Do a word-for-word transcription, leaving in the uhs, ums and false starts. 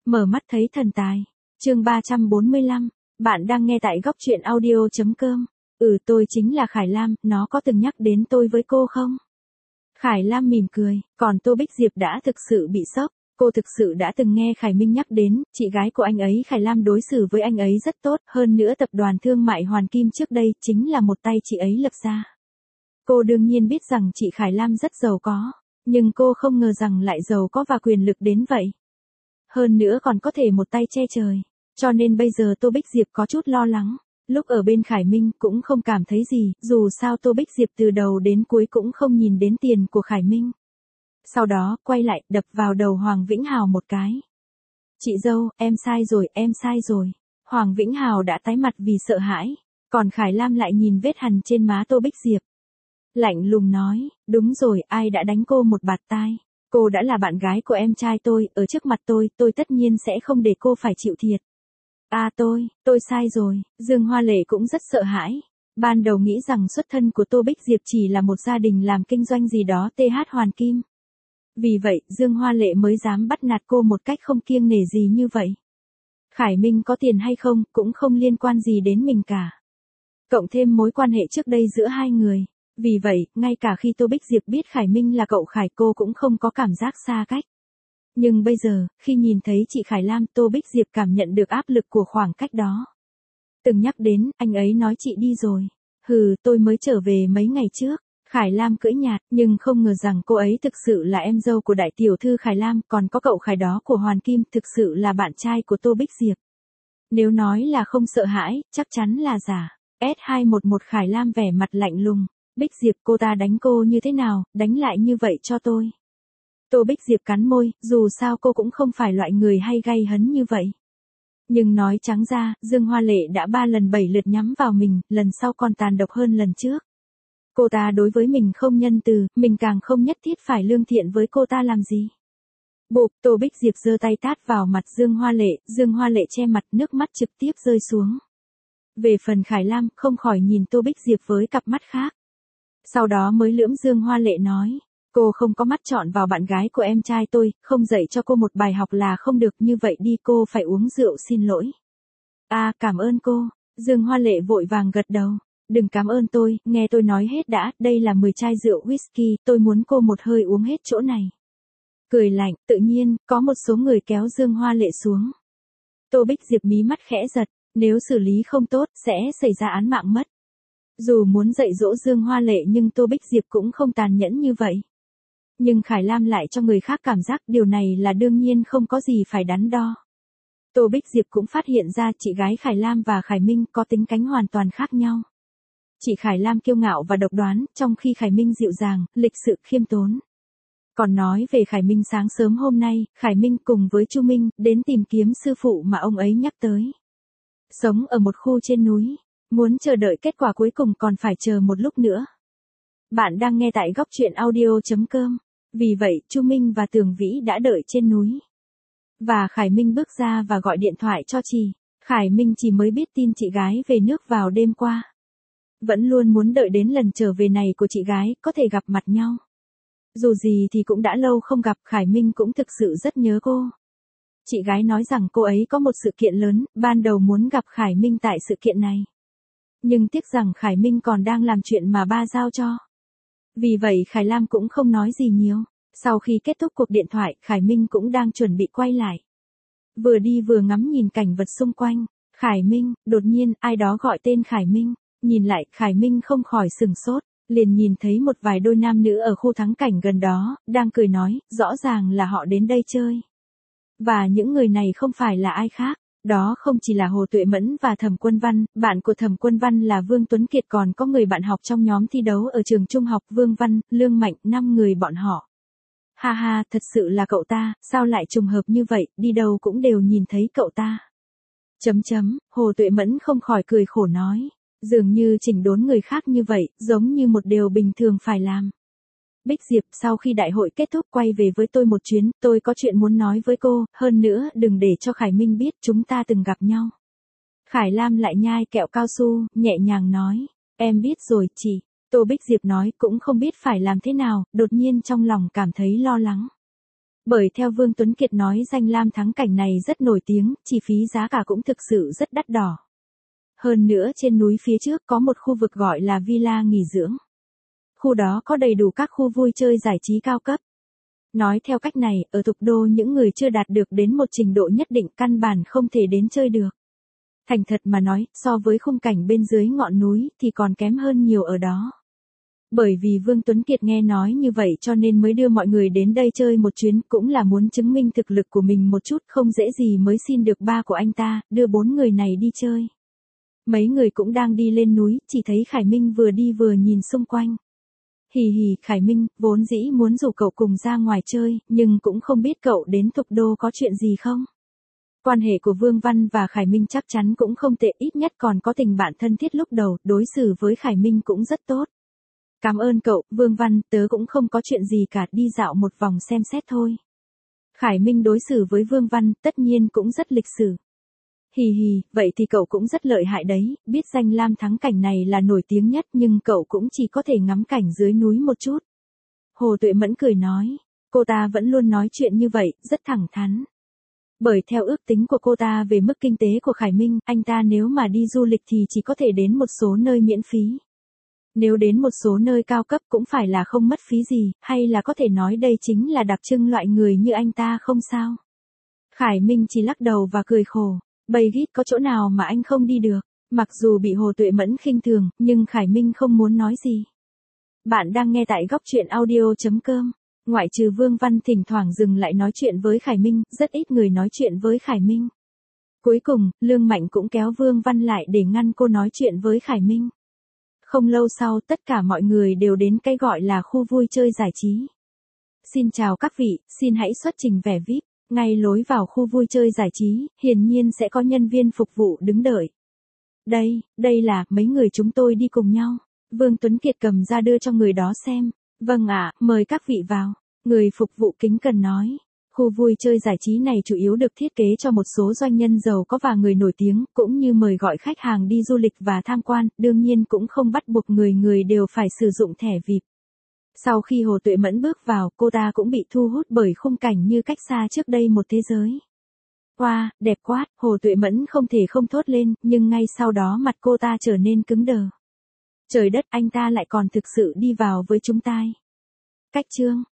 Mở mắt thấy thần tài. Chương ba trăm bốn mươi lăm, bạn đang nghe tại góc truyện audio chấm com. Ừ, tôi chính là Khải Lam, nó có từng nhắc đến tôi với cô không? Khải Lam mỉm cười, còn Tô Bích Diệp đã thực sự bị sốc. Cô thực sự đã từng nghe Khải Minh nhắc đến, chị gái của anh ấy Khải Lam đối xử với anh ấy rất tốt, hơn nữa tập đoàn thương mại Hoàn Kim trước đây chính là một tay chị ấy lập ra. Cô đương nhiên biết rằng chị Khải Lam rất giàu có, nhưng cô không ngờ rằng lại giàu có và quyền lực đến vậy. Hơn nữa còn có thể một tay che trời, cho nên bây giờ Tô Bích Diệp có chút lo lắng. Lúc ở bên Khải Minh cũng không cảm thấy gì, dù sao Tô Bích Diệp từ đầu đến cuối cũng không nhìn đến tiền của Khải Minh. Sau đó, quay lại, đập vào đầu Hoàng Vĩnh Hào một cái. Chị dâu, em sai rồi, em sai rồi. Hoàng Vĩnh Hào đã tái mặt vì sợ hãi, còn Khải Lam lại nhìn vết hằn trên má Tô Bích Diệp. Lạnh lùng nói, đúng rồi, ai đã đánh cô một bạt tai. Cô đã là bạn gái của em trai tôi, ở trước mặt tôi, tôi tất nhiên sẽ không để cô phải chịu thiệt. À tôi, tôi sai rồi, Dương Hoa Lệ cũng rất sợ hãi. Ban đầu nghĩ rằng xuất thân của Tô Bích Diệp chỉ là một gia đình làm kinh doanh gì đó tê hát Hoàn Kim. Vì vậy, Dương Hoa Lệ mới dám bắt nạt cô một cách không kiêng nể gì như vậy. Khải Minh có tiền hay không, cũng không liên quan gì đến mình cả. Cộng thêm mối quan hệ trước đây giữa hai người. Vì vậy, ngay cả khi Tô Bích Diệp biết Khải Minh là cậu Khải, cô cũng không có cảm giác xa cách. Nhưng bây giờ, khi nhìn thấy chị Khải Lam, Tô Bích Diệp cảm nhận được áp lực của khoảng cách đó. Từng nhắc đến, anh ấy nói chị đi rồi. Hừ, tôi mới trở về mấy ngày trước. Khải Lam cưỡi nhạt, nhưng không ngờ rằng cô ấy thực sự là em dâu của đại tiểu thư Khải Lam, còn có cậu Khải đó của Hoàn Kim thực sự là bạn trai của Tô Bích Diệp. Nếu nói là không sợ hãi, chắc chắn là giả. S hai một một Khải Lam vẻ mặt lạnh lùng. Bích Diệp, cô ta đánh cô như thế nào, đánh lại như vậy cho tôi. Tô Bích Diệp cắn môi, dù sao cô cũng không phải loại người hay gay hấn như vậy. Nhưng nói trắng ra, Dương Hoa Lệ đã ba lần bảy lượt nhắm vào mình, lần sau còn tàn độc hơn lần trước. Cô ta đối với mình không nhân từ, mình càng không nhất thiết phải lương thiện với cô ta làm gì. Bụp, Tô Bích Diệp giơ tay tát vào mặt Dương Hoa Lệ, Dương Hoa Lệ che mặt, nước mắt trực tiếp rơi xuống. Về phần Khải Lam, không khỏi nhìn Tô Bích Diệp với cặp mắt khác. Sau đó mới lưỡng Dương Hoa Lệ nói, cô không có mắt chọn vào bạn gái của em trai tôi, không dạy cho cô một bài học là không được, như vậy đi cô phải uống rượu xin lỗi. À, cảm ơn cô. Dương Hoa Lệ vội vàng gật đầu. Đừng cảm ơn tôi, nghe tôi nói hết đã, đây là mười chai rượu whisky, tôi muốn cô một hơi uống hết chỗ này. Cười lạnh, tự nhiên, có một số người kéo Dương Hoa Lệ xuống. Tô Bích Diệp mí mắt khẽ giật, nếu xử lý không tốt, sẽ xảy ra án mạng mất. Dù muốn dạy dỗ Dương Hoa Lệ nhưng Tô Bích Diệp cũng không tàn nhẫn như vậy. Nhưng Khải Lam lại cho người khác cảm giác điều này là đương nhiên, không có gì phải đắn đo. Tô Bích Diệp cũng phát hiện ra chị gái Khải Lam và Khải Minh có tính cách hoàn toàn khác nhau. Chị Khải Lam kiêu ngạo và độc đoán, trong khi Khải Minh dịu dàng, lịch sự, khiêm tốn. Còn nói về Khải Minh, sáng sớm hôm nay, Khải Minh cùng với Chu Minh đến tìm kiếm sư phụ mà ông ấy nhắc tới. Sống ở một khu trên núi, muốn chờ đợi kết quả cuối cùng còn phải chờ một lúc nữa. Bạn đang nghe tại góc truyện audio chấm com. Vì vậy, Chu Minh và Tường Vĩ đã đợi trên núi. Và Khải Minh bước ra và gọi điện thoại cho chị. Khải Minh chỉ mới biết tin chị gái về nước vào đêm qua. Vẫn luôn muốn đợi đến lần trở về này của chị gái, có thể gặp mặt nhau. Dù gì thì cũng đã lâu không gặp, Khải Minh cũng thực sự rất nhớ cô. Chị gái nói rằng cô ấy có một sự kiện lớn, ban đầu muốn gặp Khải Minh tại sự kiện này. Nhưng tiếc rằng Khải Minh còn đang làm chuyện mà ba giao cho. Vì vậy Khải Lam cũng không nói gì nhiều. Sau khi kết thúc cuộc điện thoại, Khải Minh cũng đang chuẩn bị quay lại. Vừa đi vừa ngắm nhìn cảnh vật xung quanh. Khải Minh, đột nhiên, ai đó gọi tên Khải Minh. Nhìn lại, Khải Minh không khỏi sừng sốt. Liền nhìn thấy một vài đôi nam nữ ở khu thắng cảnh gần đó, đang cười nói, rõ ràng là họ đến đây chơi. Và những người này không phải là ai khác. Đó không chỉ là Hồ Tuệ Mẫn và Thẩm Quân Văn, bạn của Thẩm Quân Văn là Vương Tuấn Kiệt, còn có người bạn học trong nhóm thi đấu ở trường trung học Vương Văn, Lương Mạnh, năm người bọn họ. Ha ha, thật sự là cậu ta, sao lại trùng hợp như vậy, đi đâu cũng đều nhìn thấy cậu ta. Chấm chấm, Hồ Tuệ Mẫn không khỏi cười khổ nói, dường như chỉnh đốn người khác như vậy, giống như một điều bình thường phải làm. Bích Diệp, sau khi đại hội kết thúc quay về với tôi một chuyến, tôi có chuyện muốn nói với cô, hơn nữa, đừng để cho Khải Minh biết chúng ta từng gặp nhau. Khải Lam lại nhai kẹo cao su, nhẹ nhàng nói, em biết rồi, chị. Tô Bích Diệp nói, cũng không biết phải làm thế nào, đột nhiên trong lòng cảm thấy lo lắng. Bởi theo Vương Tuấn Kiệt nói danh lam thắng cảnh này rất nổi tiếng, chi phí giá cả cũng thực sự rất đắt đỏ. Hơn nữa trên núi phía trước có một khu vực gọi là villa nghỉ dưỡng. Khu đó có đầy đủ các khu vui chơi giải trí cao cấp. Nói theo cách này, ở Thục Đô những người chưa đạt được đến một trình độ nhất định căn bản không thể đến chơi được. Thành thật mà nói, so với khung cảnh bên dưới ngọn núi thì còn kém hơn nhiều ở đó. Bởi vì Vương Tuấn Kiệt nghe nói như vậy cho nên mới đưa mọi người đến đây chơi một chuyến, cũng là muốn chứng minh thực lực của mình một chút, không dễ gì mới xin được ba của anh ta, đưa bốn người này đi chơi. Mấy người cũng đang đi lên núi, chỉ thấy Khải Minh vừa đi vừa nhìn xung quanh. Hì hì, Khải Minh, vốn dĩ muốn rủ cậu cùng ra ngoài chơi, nhưng cũng không biết cậu đến Thục Đô có chuyện gì không? Quan hệ của Vương Văn và Khải Minh chắc chắn cũng không tệ, ít nhất còn có tình bạn thân thiết lúc đầu, đối xử với Khải Minh cũng rất tốt. Cảm ơn cậu, Vương Văn, tớ cũng không có chuyện gì cả, đi dạo một vòng xem xét thôi. Khải Minh đối xử với Vương Văn, tất nhiên cũng rất lịch sự. Hì hì, vậy thì cậu cũng rất lợi hại đấy, biết danh lam thắng cảnh này là nổi tiếng nhất nhưng cậu cũng chỉ có thể ngắm cảnh dưới núi một chút. Hồ Tuệ Mẫn cười nói, cô ta vẫn luôn nói chuyện như vậy, rất thẳng thắn. Bởi theo ước tính của cô ta về mức kinh tế của Khải Minh, anh ta nếu mà đi du lịch thì chỉ có thể đến một số nơi miễn phí. Nếu đến một số nơi cao cấp cũng phải là không mất phí gì, hay là có thể nói đây chính là đặc trưng loại người như anh ta không sao. Khải Minh chỉ lắc đầu và cười khổ, Bay Git có chỗ nào mà anh không đi được, mặc dù bị Hồ Tuệ Mẫn khinh thường, nhưng Khải Minh không muốn nói gì. Bạn đang nghe tại góc truyện audio chấm com. Ngoại trừ Vương Văn thỉnh thoảng dừng lại nói chuyện với Khải Minh, rất ít người nói chuyện với Khải Minh. Cuối cùng, Lương Mạnh cũng kéo Vương Văn lại để ngăn cô nói chuyện với Khải Minh. Không lâu sau tất cả mọi người đều đến cái gọi là khu vui chơi giải trí. Xin chào các vị, xin hãy xuất trình vẻ vi ai pi. Ngay lối vào khu vui chơi giải trí, hiển nhiên sẽ có nhân viên phục vụ đứng đợi. Đây, đây là mấy người chúng tôi đi cùng nhau. Vương Tuấn Kiệt cầm ra đưa cho người đó xem. Vâng ạ, mời các vị vào. Người phục vụ kính cẩn nói. Khu vui chơi giải trí này chủ yếu được thiết kế cho một số doanh nhân giàu có và người nổi tiếng, cũng như mời gọi khách hàng đi du lịch và tham quan, đương nhiên cũng không bắt buộc người người đều phải sử dụng thẻ vi ai pi. Sau khi Hồ Tuệ Mẫn bước vào, cô ta cũng bị thu hút bởi khung cảnh như cách xa trước đây một thế giới. Wow, đẹp quá, Hồ Tuệ Mẫn không thể không thốt lên, nhưng ngay sau đó mặt cô ta trở nên cứng đờ. Trời đất, anh ta lại còn thực sự đi vào với chúng ta. Cách chương